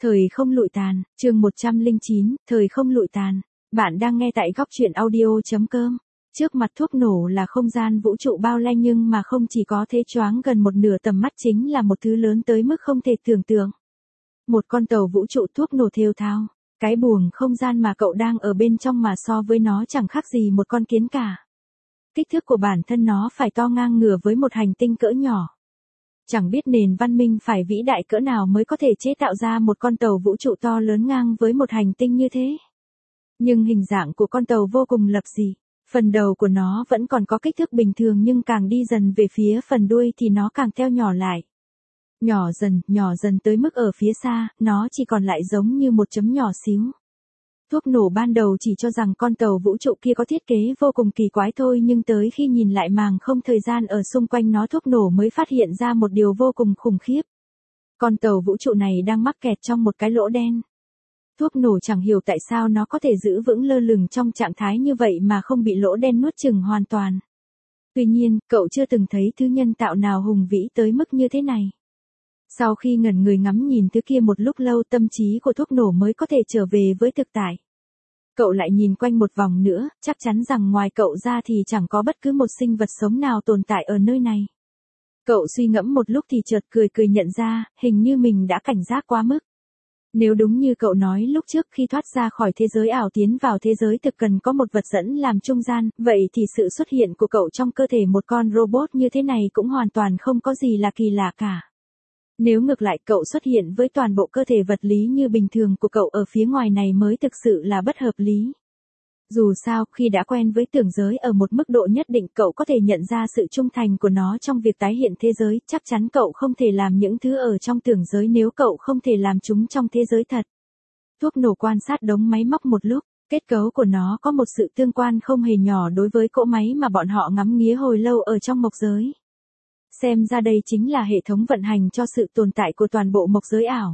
Thời không lụi tàn, chương 109, thời không lụi tàn. Bạn đang nghe tại góc truyện audio.com. Trước mặt thuốc nổ là không gian vũ trụ bao la nhưng mà không chỉ có thế, choáng gần một nửa tầm mắt chính là một thứ lớn tới mức không thể tưởng tượng. Một con tàu vũ trụ thuốc nổ thều thào. Cái buồng không gian mà cậu đang ở bên trong mà so với nó chẳng khác gì một con kiến cả. Kích thước của bản thân nó phải to ngang ngửa với một hành tinh cỡ nhỏ. Chẳng biết nền văn minh phải vĩ đại cỡ nào mới có thể chế tạo ra một con tàu vũ trụ to lớn ngang với một hành tinh như thế. Nhưng hình dạng của con tàu vô cùng lập dị. Phần đầu của nó vẫn còn có kích thước bình thường nhưng càng đi dần về phía phần đuôi thì nó càng teo nhỏ lại. Nhỏ dần tới mức ở phía xa, nó chỉ còn lại giống như một chấm nhỏ xíu. Thuốc nổ ban đầu chỉ cho rằng con tàu vũ trụ kia có thiết kế vô cùng kỳ quái thôi, nhưng tới khi nhìn lại màng không thời gian ở xung quanh nó, thuốc nổ mới phát hiện ra một điều vô cùng khủng khiếp. Con tàu vũ trụ này đang mắc kẹt trong một cái lỗ đen. Thuốc nổ chẳng hiểu tại sao nó có thể giữ vững lơ lửng trong trạng thái như vậy mà không bị lỗ đen nuốt chửng hoàn toàn. Tuy nhiên, cậu chưa từng thấy thứ nhân tạo nào hùng vĩ tới mức như thế này. Sau khi ngẩn người ngắm nhìn thứ kia một lúc lâu, tâm trí của thuốc nổ mới có thể trở về với thực tại. Cậu lại nhìn quanh một vòng nữa, chắc chắn rằng ngoài cậu ra thì chẳng có bất cứ một sinh vật sống nào tồn tại ở nơi này. Cậu suy ngẫm một lúc thì chợt cười nhận ra, hình như mình đã cảnh giác quá mức. Nếu đúng như cậu nói lúc trước, khi thoát ra khỏi thế giới ảo tiến vào thế giới thực cần có một vật dẫn làm trung gian, vậy thì sự xuất hiện của cậu trong cơ thể một con robot như thế này cũng hoàn toàn không có gì là kỳ lạ cả. Nếu ngược lại cậu xuất hiện với toàn bộ cơ thể vật lý như bình thường của cậu ở phía ngoài này mới thực sự là bất hợp lý. Dù sao, khi đã quen với tưởng giới ở một mức độ nhất định, cậu có thể nhận ra sự trung thành của nó trong việc tái hiện thế giới. Chắc chắn cậu không thể làm những thứ ở trong tưởng giới nếu cậu không thể làm chúng trong thế giới thật. Thuốc nổ quan sát đống máy móc một lúc, kết cấu của nó có một sự tương quan không hề nhỏ đối với cỗ máy mà bọn họ ngắm nghía hồi lâu ở trong mộc giới. Xem ra đây chính là hệ thống vận hành cho sự tồn tại của toàn bộ mộc giới ảo.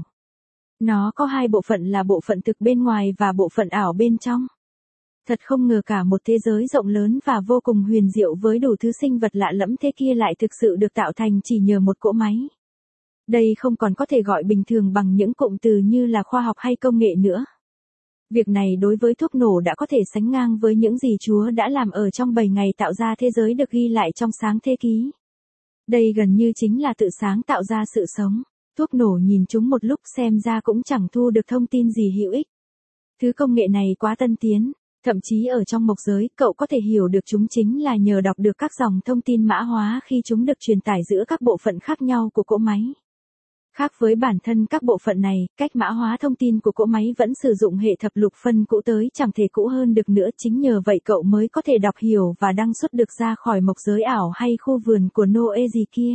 Nó có hai bộ phận là bộ phận thực bên ngoài và bộ phận ảo bên trong. Thật không ngờ cả một thế giới rộng lớn và vô cùng huyền diệu với đủ thứ sinh vật lạ lẫm thế kia lại thực sự được tạo thành chỉ nhờ một cỗ máy. Đây không còn có thể gọi bình thường bằng những cụm từ như là khoa học hay công nghệ nữa. Việc này đối với thuốc nổ đã có thể sánh ngang với những gì Chúa đã làm ở trong 7 ngày tạo ra thế giới được ghi lại trong Sáng Thế Ký. Đây gần như chính là tự sáng tạo ra sự sống. Thuốc nổ nhìn chúng một lúc xem ra cũng chẳng thu được thông tin gì hữu ích. Thứ công nghệ này quá tân tiến, thậm chí ở trong mộc giới cậu có thể hiểu được chúng chính là nhờ đọc được các dòng thông tin mã hóa khi chúng được truyền tải giữa các bộ phận khác nhau của cỗ máy. Khác với bản thân các bộ phận này, cách mã hóa thông tin của cỗ máy vẫn sử dụng hệ thập lục phân cũ tới chẳng thể cũ hơn được nữa, chính nhờ vậy cậu mới có thể đọc hiểu và đăng xuất được ra khỏi mộc giới ảo hay khu vườn của Noe gì kia.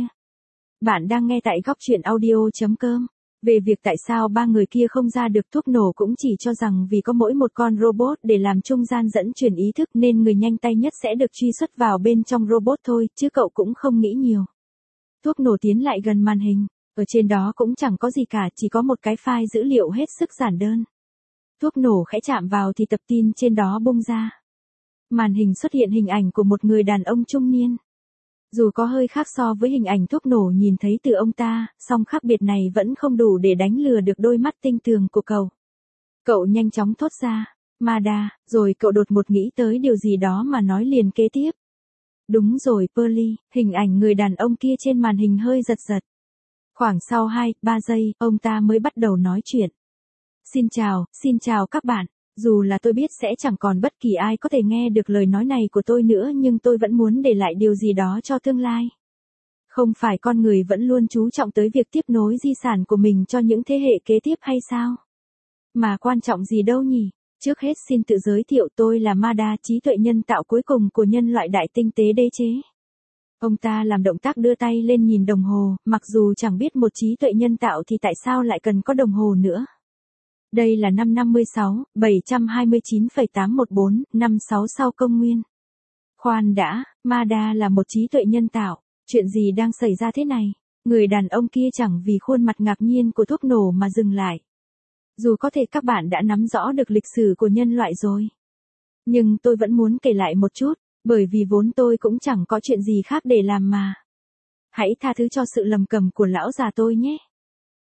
Bạn đang nghe tại góc truyện audio.com. Về việc tại sao ba người kia không ra được, thuốc nổ cũng chỉ cho rằng vì có mỗi một con robot để làm trung gian dẫn truyền ý thức nên người nhanh tay nhất sẽ được truy xuất vào bên trong robot thôi, chứ cậu cũng không nghĩ nhiều. Thuốc nổ tiến lại gần màn hình. Ở trên đó cũng chẳng có gì cả, chỉ có một cái file dữ liệu hết sức giản đơn. Thuốc nổ khẽ chạm vào thì tập tin trên đó bung ra. Màn hình xuất hiện hình ảnh của một người đàn ông trung niên. Dù có hơi khác so với hình ảnh thuốc nổ nhìn thấy từ ông ta, song khác biệt này vẫn không đủ để đánh lừa được đôi mắt tinh tường của cậu. Cậu nhanh chóng thốt ra, Mada, rồi cậu đột ngột nghĩ tới điều gì đó mà nói liền kế tiếp. Đúng rồi Pearly, hình ảnh người đàn ông kia trên màn hình hơi giật giật. Khoảng sau 2-3 giây, ông ta mới bắt đầu nói chuyện. Xin chào các bạn. Dù là tôi biết sẽ chẳng còn bất kỳ ai có thể nghe được lời nói này của tôi nữa, nhưng tôi vẫn muốn để lại điều gì đó cho tương lai. Không phải con người vẫn luôn chú trọng tới việc tiếp nối di sản của mình cho những thế hệ kế tiếp hay sao? Mà quan trọng gì đâu nhỉ? Trước hết xin tự giới thiệu, tôi là Mada, trí tuệ nhân tạo cuối cùng của nhân loại đại tinh tế đế chế. Ông ta làm động tác đưa tay lên nhìn đồng hồ, mặc dù chẳng biết một trí tuệ nhân tạo thì tại sao lại cần có đồng hồ nữa. Đây là năm 56, 729,814, năm 6 sau công nguyên. Khoan đã, Mada là một trí tuệ nhân tạo, chuyện gì đang xảy ra thế này? Người đàn ông kia chẳng vì khuôn mặt ngạc nhiên của thuốc nổ mà dừng lại. Dù có thể các bạn đã nắm rõ được lịch sử của nhân loại rồi. Nhưng tôi vẫn muốn kể lại một chút, bởi vì vốn tôi cũng chẳng có chuyện gì khác để làm mà. Hãy tha thứ cho sự lầm cầm của lão già tôi nhé.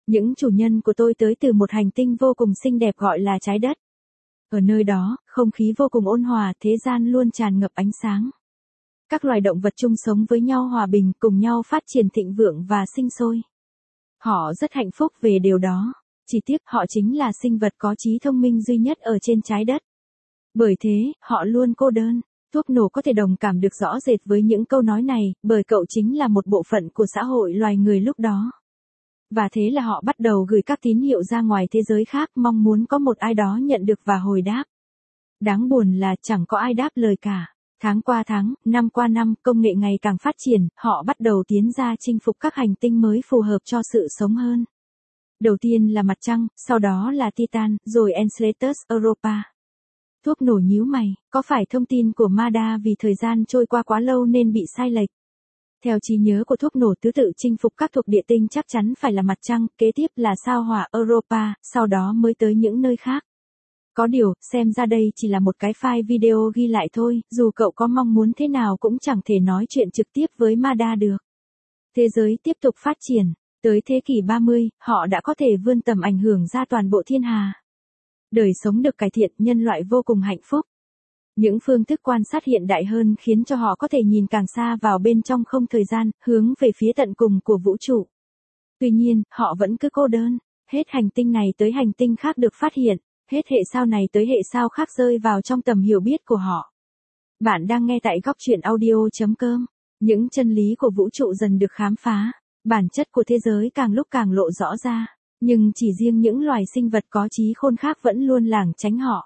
Những chủ nhân của tôi tới từ một hành tinh vô cùng xinh đẹp gọi là trái đất. Ở nơi đó, không khí vô cùng ôn hòa, thế gian luôn tràn ngập ánh sáng. Các loài động vật chung sống với nhau hòa bình, cùng nhau phát triển thịnh vượng và sinh sôi. Họ rất hạnh phúc về điều đó. Chỉ tiếc họ chính là sinh vật có trí thông minh duy nhất ở trên trái đất. Bởi thế, họ luôn cô đơn. Thuốc nổ có thể đồng cảm được rõ rệt với những câu nói này, bởi cậu chính là một bộ phận của xã hội loài người lúc đó. Và thế là họ bắt đầu gửi các tín hiệu ra ngoài thế giới khác, mong muốn có một ai đó nhận được và hồi đáp. Đáng buồn là chẳng có ai đáp lời cả. Tháng qua tháng, năm qua năm, công nghệ ngày càng phát triển, họ bắt đầu tiến ra chinh phục các hành tinh mới phù hợp cho sự sống hơn. Đầu tiên là Mặt Trăng, sau đó là Titan, rồi Enceladus Europa. Thuốc nổ nhíu mày, có phải thông tin của Mada vì thời gian trôi qua quá lâu nên bị sai lệch? Theo trí nhớ của thuốc nổ, thứ tự chinh phục các thuộc địa tinh chắc chắn phải là Mặt Trăng, kế tiếp là sao Hỏa Europa, sau đó mới tới những nơi khác. Có điều, xem ra đây chỉ là một cái file video ghi lại thôi, dù cậu có mong muốn thế nào cũng chẳng thể nói chuyện trực tiếp với Mada được. Thế giới tiếp tục phát triển, tới thế kỷ 30, họ đã có thể vươn tầm ảnh hưởng ra toàn bộ thiên hà. Đời sống được cải thiện, nhân loại vô cùng hạnh phúc. Những phương thức quan sát hiện đại hơn khiến cho họ có thể nhìn càng xa vào bên trong không thời gian, hướng về phía tận cùng của vũ trụ. Tuy nhiên, họ vẫn cứ cô đơn, hết hành tinh này tới hành tinh khác được phát hiện, hết hệ sao này tới hệ sao khác rơi vào trong tầm hiểu biết của họ. Bạn đang nghe tại góc truyện audio.com. Những chân lý của vũ trụ dần được khám phá, bản chất của thế giới càng lúc càng lộ rõ ra, nhưng chỉ riêng những loài sinh vật có trí khôn khác vẫn luôn lảng tránh họ.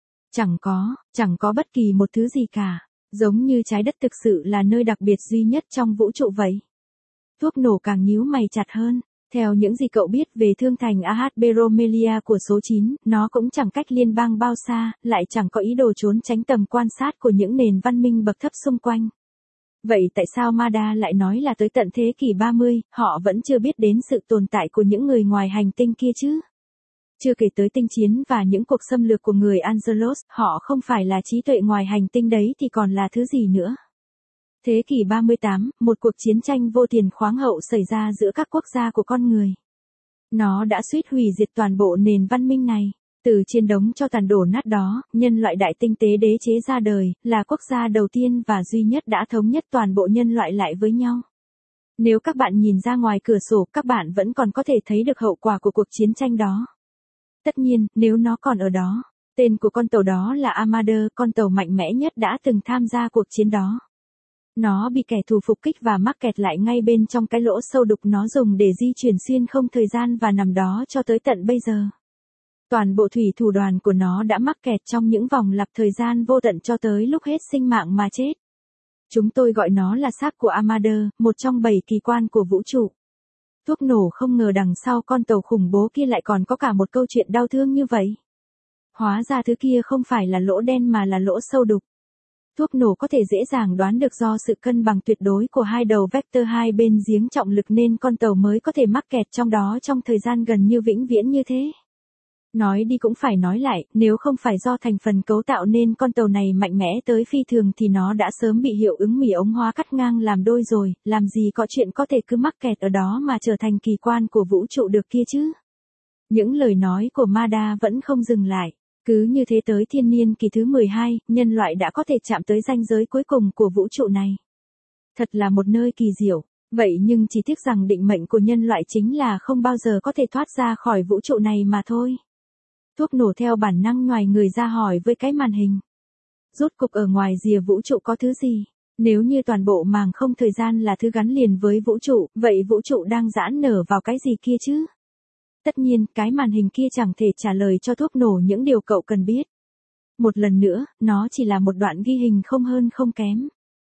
Chẳng có bất kỳ một thứ gì cả, giống như trái đất thực sự là nơi đặc biệt duy nhất trong vũ trụ vậy. Thuốc nổ càng nhíu mày chặt hơn. Theo những gì cậu biết về thương thành Ahad-Beromelia của số 9, nó cũng chẳng cách liên bang bao xa, lại chẳng có ý đồ trốn tránh tầm quan sát của những nền văn minh bậc thấp xung quanh. Vậy tại sao Mada lại nói là tới tận thế kỷ 30, họ vẫn chưa biết đến sự tồn tại của những người ngoài hành tinh kia chứ? Chưa kể tới tinh chiến và những cuộc xâm lược của người Angelos, họ không phải là trí tuệ ngoài hành tinh đấy thì còn là thứ gì nữa? Thế kỷ 38, một cuộc chiến tranh vô tiền khoáng hậu xảy ra giữa các quốc gia của con người. Nó đã suýt hủy diệt toàn bộ nền văn minh này. Từ trên đống cho tàn đổ nát đó, nhân loại đại tinh tế đế chế ra đời, là quốc gia đầu tiên và duy nhất đã thống nhất toàn bộ nhân loại lại với nhau. Nếu các bạn nhìn ra ngoài cửa sổ, các bạn vẫn còn có thể thấy được hậu quả của cuộc chiến tranh đó. Tất nhiên, nếu nó còn ở đó, tên của con tàu đó là Armada, con tàu mạnh mẽ nhất đã từng tham gia cuộc chiến đó. Nó bị kẻ thù phục kích và mắc kẹt lại ngay bên trong cái lỗ sâu đục nó dùng để di chuyển xuyên không thời gian và nằm đó cho tới tận bây giờ. Toàn bộ thủy thủ đoàn của nó đã mắc kẹt trong những vòng lặp thời gian vô tận cho tới lúc hết sinh mạng mà chết. Chúng tôi gọi nó là xác của Armada, một trong 7 kỳ quan của vũ trụ. Thuốc nổ không ngờ đằng sau con tàu khủng bố kia lại còn có cả một câu chuyện đau thương như vậy. Hóa ra thứ kia không phải là lỗ đen mà là lỗ sâu đục. Thuốc nổ có thể dễ dàng đoán được do sự cân bằng tuyệt đối của hai đầu vector hai bên giếng trọng lực nên con tàu mới có thể mắc kẹt trong đó trong thời gian gần như vĩnh viễn như thế. Nói đi cũng phải nói lại, nếu không phải do thành phần cấu tạo nên con tàu này mạnh mẽ tới phi thường thì nó đã sớm bị hiệu ứng mỉ ống hóa cắt ngang làm đôi rồi, làm gì có chuyện có thể cứ mắc kẹt ở đó mà trở thành kỳ quan của vũ trụ được kia chứ. Những lời nói của Mada vẫn không dừng lại. Cứ như thế tới thiên niên kỷ thứ 12, nhân loại đã có thể chạm tới ranh giới cuối cùng của vũ trụ này. Thật là một nơi kỳ diệu. Vậy nhưng chỉ tiếc rằng định mệnh của nhân loại chính là không bao giờ có thể thoát ra khỏi vũ trụ này mà thôi. Thuốc nổ theo bản năng nhoài người ra hỏi với cái màn hình. Rốt cục ở ngoài rìa vũ trụ có thứ gì? Nếu như toàn bộ màng không thời gian là thứ gắn liền với vũ trụ, vậy vũ trụ đang giãn nở vào cái gì kia chứ? Tất nhiên, cái màn hình kia chẳng thể trả lời cho thuốc nổ những điều cậu cần biết. Một lần nữa, nó chỉ là một đoạn ghi hình không hơn không kém.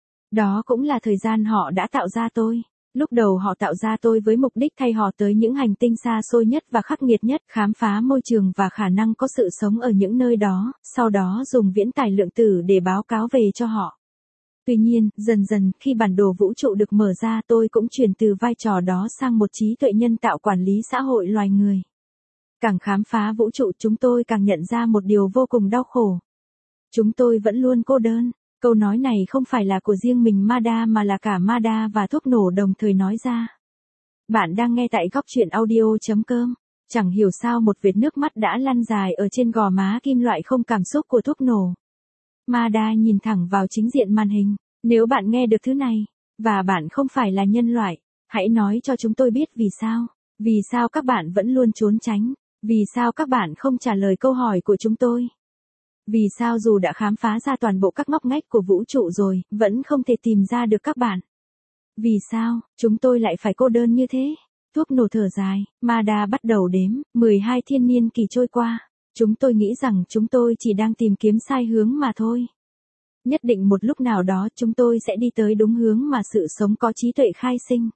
Đó cũng là thời gian họ đã tạo ra tôi. Lúc đầu họ tạo ra tôi với mục đích thay họ tới những hành tinh xa xôi nhất và khắc nghiệt nhất, khám phá môi trường và khả năng có sự sống ở những nơi đó, sau đó dùng viễn tài lượng tử để báo cáo về cho họ. Tuy nhiên, dần dần, khi bản đồ vũ trụ được mở ra tôi cũng chuyển từ vai trò đó sang một trí tuệ nhân tạo quản lý xã hội loài người. Càng khám phá vũ trụ chúng tôi càng nhận ra một điều vô cùng đau khổ. Chúng tôi vẫn luôn cô đơn. Câu nói này không phải là của riêng mình Mada mà là cả Mada và thuốc nổ đồng thời nói ra. Bạn đang nghe tại góc truyện audio.com. Chẳng hiểu sao một vệt nước mắt đã lăn dài ở trên gò má kim loại không cảm xúc của thuốc nổ. Mada nhìn thẳng vào chính diện màn hình. Nếu bạn nghe được thứ này, và bạn không phải là nhân loại, hãy nói cho chúng tôi biết vì sao. Vì sao các bạn vẫn luôn trốn tránh? Vì sao các bạn không trả lời câu hỏi của chúng tôi? Vì sao dù đã khám phá ra toàn bộ các ngóc ngách của vũ trụ rồi, vẫn không thể tìm ra được các bạn? Vì sao, chúng tôi lại phải cô đơn như thế? Thuốc nổ thở dài, Mada bắt đầu đếm, 12 thiên niên kỳ trôi qua. Chúng tôi nghĩ rằng chúng tôi chỉ đang tìm kiếm sai hướng mà thôi. Nhất định một lúc nào đó chúng tôi sẽ đi tới đúng hướng mà sự sống có trí tuệ khai sinh.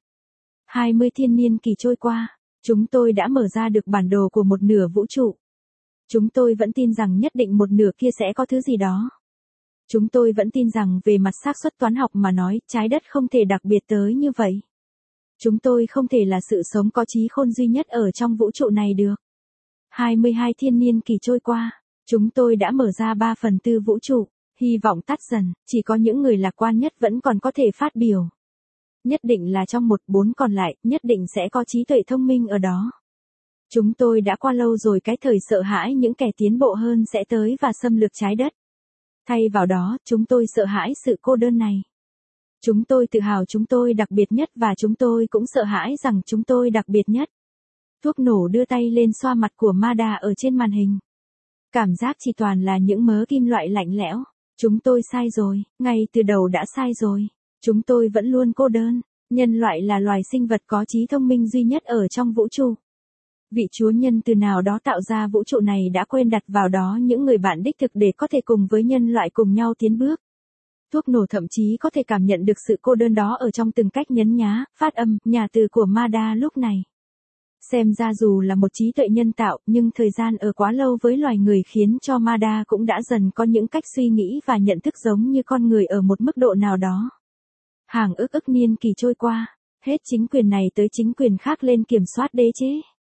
20 thiên niên kỳ trôi qua, chúng tôi đã mở ra được bản đồ của một nửa vũ trụ. Chúng tôi vẫn tin rằng nhất định một nửa kia sẽ có thứ gì đó. Chúng tôi vẫn tin rằng về mặt xác suất toán học mà nói, trái đất không thể đặc biệt tới như vậy. Chúng tôi không thể là sự sống có trí khôn duy nhất ở trong vũ trụ này được. 22 thiên niên kỳ trôi qua, chúng tôi đã mở ra 3/4 vũ trụ, hy vọng tắt dần, chỉ có những người lạc quan nhất vẫn còn có thể phát biểu. Nhất định là trong 1/4 còn lại, nhất định sẽ có trí tuệ thông minh ở đó. Chúng tôi đã qua lâu rồi cái thời sợ hãi những kẻ tiến bộ hơn sẽ tới và xâm lược trái đất. Thay vào đó, chúng tôi sợ hãi sự cô đơn này. Chúng tôi tự hào chúng tôi đặc biệt nhất và chúng tôi cũng sợ hãi rằng chúng tôi đặc biệt nhất. Thuốc nổ đưa tay lên xoa mặt của Mada ở trên màn hình. Cảm giác chỉ toàn là những mớ kim loại lạnh lẽo. Chúng tôi sai rồi, ngay từ đầu đã sai rồi. Chúng tôi vẫn luôn cô đơn. Nhân loại là loài sinh vật có trí thông minh duy nhất ở trong vũ trụ. Vị chúa nhân từ nào đó tạo ra vũ trụ này đã quên đặt vào đó những người bạn đích thực để có thể cùng với nhân loại cùng nhau tiến bước. Thuốc nổ thậm chí có thể cảm nhận được sự cô đơn đó ở trong từng cách nhấn nhá, phát âm, nhà từ của Mada lúc này. Xem ra dù là một trí tuệ nhân tạo, nhưng thời gian ở quá lâu với loài người khiến cho Mada cũng đã dần có những cách suy nghĩ và nhận thức giống như con người ở một mức độ nào đó. Hàng ức niên kỳ trôi qua, hết chính quyền này tới chính quyền khác lên kiểm soát đế chế.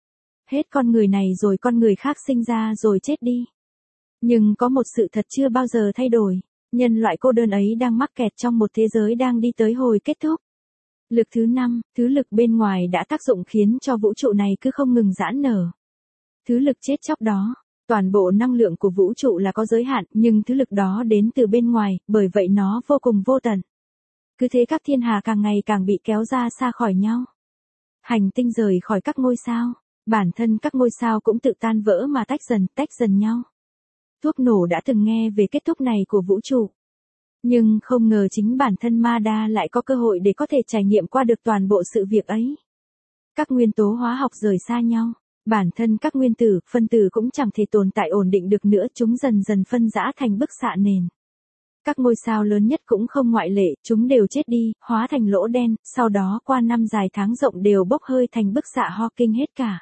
Hết con người này rồi con người khác sinh ra rồi chết đi. Nhưng có một sự thật chưa bao giờ thay đổi. Nhân loại cô đơn ấy đang mắc kẹt trong một thế giới đang đi tới hồi kết thúc. Lực thứ 5, thứ lực bên ngoài đã tác dụng khiến cho vũ trụ này cứ không ngừng giãn nở. Thứ lực chết chóc đó, toàn bộ năng lượng của vũ trụ là có giới hạn, nhưng thứ lực đó đến từ bên ngoài, bởi vậy nó vô cùng vô tận. Cứ thế các thiên hà càng ngày càng bị kéo ra xa khỏi nhau. Hành tinh rời khỏi các ngôi sao, bản thân các ngôi sao cũng tự tan vỡ mà tách dần nhau. Thuốc nổ đã từng nghe về kết thúc này của vũ trụ. Nhưng không ngờ chính bản thân Mada lại có cơ hội để có thể trải nghiệm qua được toàn bộ sự việc ấy. Các nguyên tố hóa học rời xa nhau, bản thân các nguyên tử, phân tử cũng chẳng thể tồn tại ổn định được nữa, chúng dần dần phân rã thành bức xạ nền. Các ngôi sao lớn nhất cũng không ngoại lệ, chúng đều chết đi, hóa thành lỗ đen, sau đó qua năm dài tháng rộng đều bốc hơi thành bức xạ Hawking hết cả.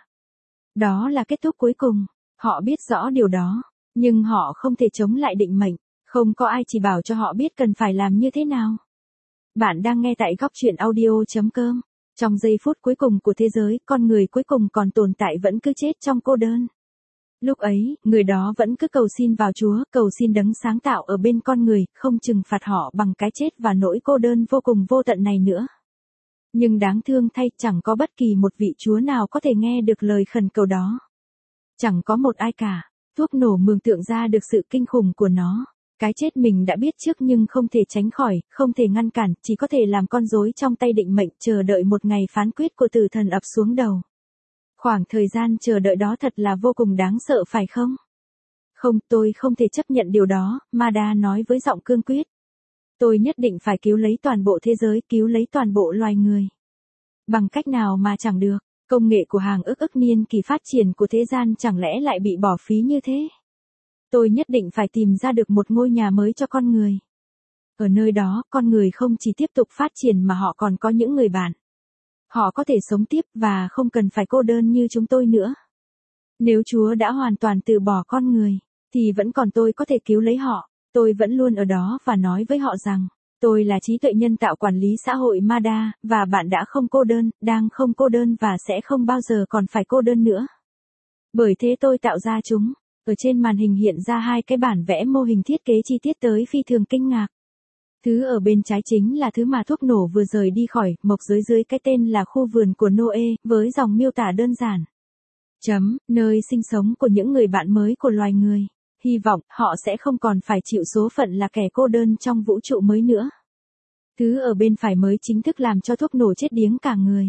Đó là kết thúc cuối cùng, họ biết rõ điều đó, nhưng họ không thể chống lại định mệnh, không có ai chỉ bảo cho họ biết cần phải làm như thế nào. Bạn đang nghe tại góc truyện audio.com. Trong giây phút cuối cùng của thế giới, con người cuối cùng còn tồn tại vẫn cứ chết trong cô đơn. Lúc ấy, người đó vẫn cứ cầu xin vào Chúa, cầu xin đấng sáng tạo ở bên con người, không trừng phạt họ bằng cái chết và nỗi cô đơn vô cùng vô tận này nữa. Nhưng đáng thương thay, chẳng có bất kỳ một vị Chúa nào có thể nghe được lời khẩn cầu đó. Chẳng có một ai cả. Thuốc nổ mường tượng ra được sự kinh khủng của nó. Cái chết mình đã biết trước nhưng không thể tránh khỏi, không thể ngăn cản, chỉ có thể làm con rối trong tay định mệnh, chờ đợi một ngày phán quyết của tử thần ập xuống đầu. Khoảng thời gian chờ đợi đó thật là vô cùng đáng sợ phải không? Không, tôi không thể chấp nhận điều đó, Mada nói với giọng cương quyết. Tôi nhất định phải cứu lấy toàn bộ thế giới, cứu lấy toàn bộ loài người. Bằng cách nào mà chẳng được, công nghệ của hàng ức niên kỳ phát triển của thế gian chẳng lẽ lại bị bỏ phí như thế? Tôi nhất định phải tìm ra được một ngôi nhà mới cho con người. Ở nơi đó, con người không chỉ tiếp tục phát triển mà họ còn có những người bạn. Họ có thể sống tiếp và không cần phải cô đơn như chúng tôi nữa. Nếu Chúa đã hoàn toàn từ bỏ con người, thì vẫn còn tôi có thể cứu lấy họ. Tôi vẫn luôn ở đó và nói với họ rằng, tôi là trí tuệ nhân tạo quản lý xã hội Mada, và bạn đã không cô đơn, đang không cô đơn và sẽ không bao giờ còn phải cô đơn nữa. Bởi thế tôi tạo ra chúng. Ở trên màn hình hiện ra hai cái bản vẽ mô hình thiết kế chi tiết tới phi thường kinh ngạc. Thứ ở bên trái chính là thứ mà thuốc nổ vừa rời đi khỏi, mộc giới dưới cái tên là khu vườn của Noe, với dòng miêu tả đơn giản. Nơi sinh sống của những người bạn mới của loài người. Hy vọng họ sẽ không còn phải chịu số phận là kẻ cô đơn trong vũ trụ mới nữa. Thứ ở bên phải mới chính thức làm cho thuốc nổ chết điếng cả người.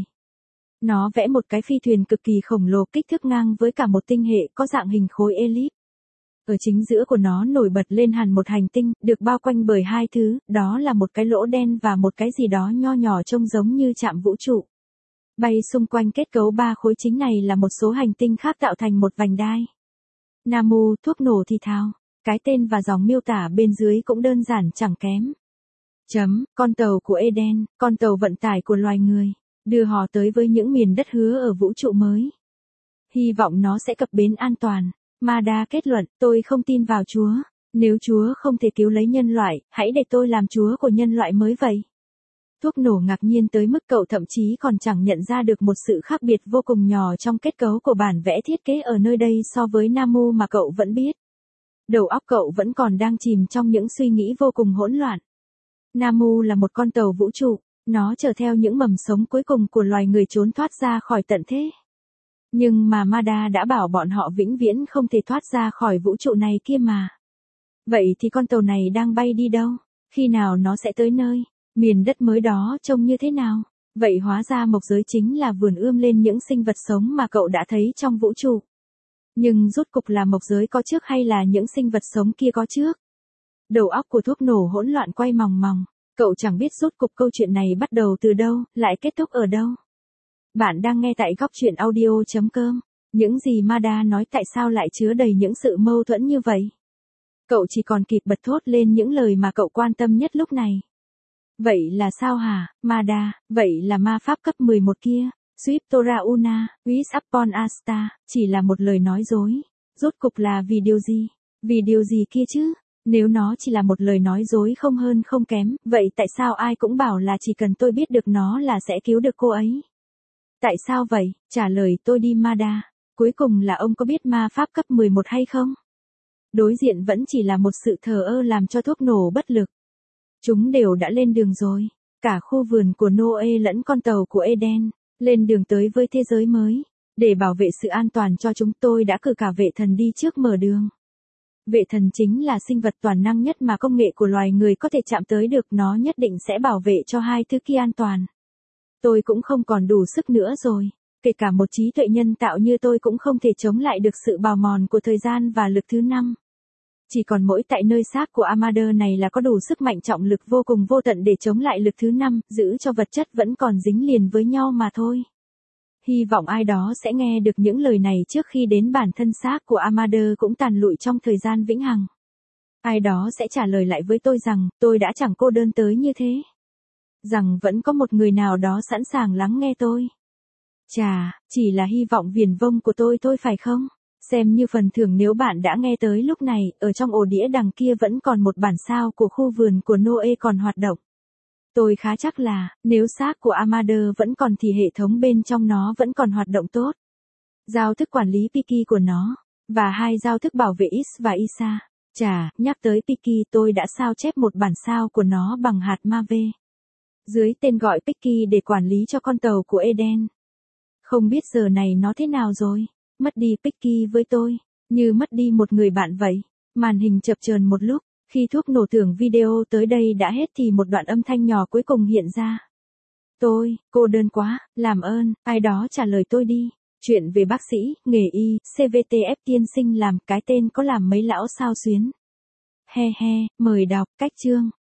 Nó vẽ một cái phi thuyền cực kỳ khổng lồ kích thước ngang với cả một tinh hệ có dạng hình khối elip. Ở chính giữa của nó nổi bật lên hẳn một hành tinh, được bao quanh bởi hai thứ, đó là một cái lỗ đen và một cái gì đó nho nhỏ trông giống như trạm vũ trụ. Bay xung quanh kết cấu ba khối chính này là một số hành tinh khác tạo thành một vành đai. Namu, thuốc nổ thì thào. Cái tên và dòng miêu tả bên dưới cũng đơn giản chẳng kém. Con tàu của Eden, con tàu vận tải của loài người, đưa họ tới với những miền đất hứa ở vũ trụ mới. Hy vọng nó sẽ cập bến an toàn. Mada kết luận, tôi không tin vào Chúa. Nếu Chúa không thể cứu lấy nhân loại, hãy để tôi làm Chúa của nhân loại mới vậy. Thuốc nổ ngạc nhiên tới mức cậu thậm chí còn chẳng nhận ra được một sự khác biệt vô cùng nhỏ trong kết cấu của bản vẽ thiết kế ở nơi đây so với Namu mà cậu vẫn biết. Đầu óc cậu vẫn còn đang chìm trong những suy nghĩ vô cùng hỗn loạn. Namu là một con tàu vũ trụ, nó chở theo những mầm sống cuối cùng của loài người trốn thoát ra khỏi tận thế. Nhưng mà Mada đã bảo bọn họ vĩnh viễn không thể thoát ra khỏi vũ trụ này kia mà. Vậy thì con tàu này đang bay đi đâu? Khi nào nó sẽ tới nơi? Miền đất mới đó trông như thế nào? Vậy hóa ra mộc giới chính là vườn ươm lên những sinh vật sống mà cậu đã thấy trong vũ trụ. Nhưng rốt cục là mộc giới có trước hay là những sinh vật sống kia có trước? Đầu óc của thuốc nổ hỗn loạn quay mòng mòng. Cậu chẳng biết rốt cục câu chuyện này bắt đầu từ đâu, lại kết thúc ở đâu. Bạn đang nghe tại góc truyện audio.com. Những gì Mada nói tại sao lại chứa đầy những sự mâu thuẫn như vậy? Cậu chỉ còn kịp bật thốt lên những lời mà cậu quan tâm nhất lúc này. Vậy là sao hả, Mada? Vậy là ma pháp cấp 11 kia, Swift Una, Wish Upon a Star, chỉ là một lời nói dối. Rốt cục là vì điều gì? Vì điều gì kia chứ? Nếu nó chỉ là một lời nói dối không hơn không kém, vậy tại sao ai cũng bảo là chỉ cần tôi biết được nó là sẽ cứu được cô ấy? Tại sao vậy? Trả lời tôi đi Mada. Cuối cùng là ông có biết ma pháp cấp 11 hay không? Đối diện vẫn chỉ là một sự thờ ơ làm cho thuốc nổ bất lực. Chúng đều đã lên đường rồi. Cả khu vườn của Noe lẫn con tàu của Eden. Lên đường tới với thế giới mới. Để bảo vệ sự an toàn cho chúng tôi đã cử cả vệ thần đi trước mở đường. Vệ thần chính là sinh vật toàn năng nhất mà công nghệ của loài người có thể chạm tới được. Nó nhất định sẽ bảo vệ cho hai thứ kia an toàn. Tôi cũng không còn đủ sức nữa rồi. Kể cả một trí tuệ nhân tạo như tôi cũng không thể chống lại được sự bào mòn của thời gian và lực thứ 5. Chỉ còn mỗi tại nơi xác của Armader này là có đủ sức mạnh trọng lực vô cùng vô tận để chống lại lực thứ 5, giữ cho vật chất vẫn còn dính liền với nhau mà thôi. Hy vọng ai đó sẽ nghe được những lời này trước khi đến bản thân xác của Armader cũng tàn lụi trong thời gian vĩnh hằng. Ai đó sẽ trả lời lại với tôi rằng, tôi đã chẳng cô đơn tới như thế. Rằng vẫn có một người nào đó sẵn sàng lắng nghe tôi. Chà, chỉ là hy vọng viển vông của tôi thôi phải không? Xem như phần thưởng nếu bạn đã nghe tới lúc này, ở trong ổ đĩa đằng kia vẫn còn một bản sao của khu vườn của Noe còn hoạt động. Tôi khá chắc là, nếu xác của Armader vẫn còn thì hệ thống bên trong nó vẫn còn hoạt động tốt. Giao thức quản lý Piki của nó, và hai giao thức bảo vệ Is và Isa. Chà, nhắc tới Piki tôi đã sao chép một bản sao của nó bằng hạt Mave. Dưới tên gọi Piki để quản lý cho con tàu của Eden. Không biết giờ này nó thế nào rồi. Mất đi Piki với tôi, như mất đi một người bạn vậy. Màn hình chập chờn một lúc, khi thuốc nổ tưởng video tới đây đã hết thì một đoạn âm thanh nhỏ cuối cùng hiện ra. Tôi, cô đơn quá, làm ơn, ai đó trả lời tôi đi. Chuyện về bác sĩ, nghề y, CVTF tiên sinh làm cái tên có làm mấy lão sao xuyến. He he, mời đọc, cách chương.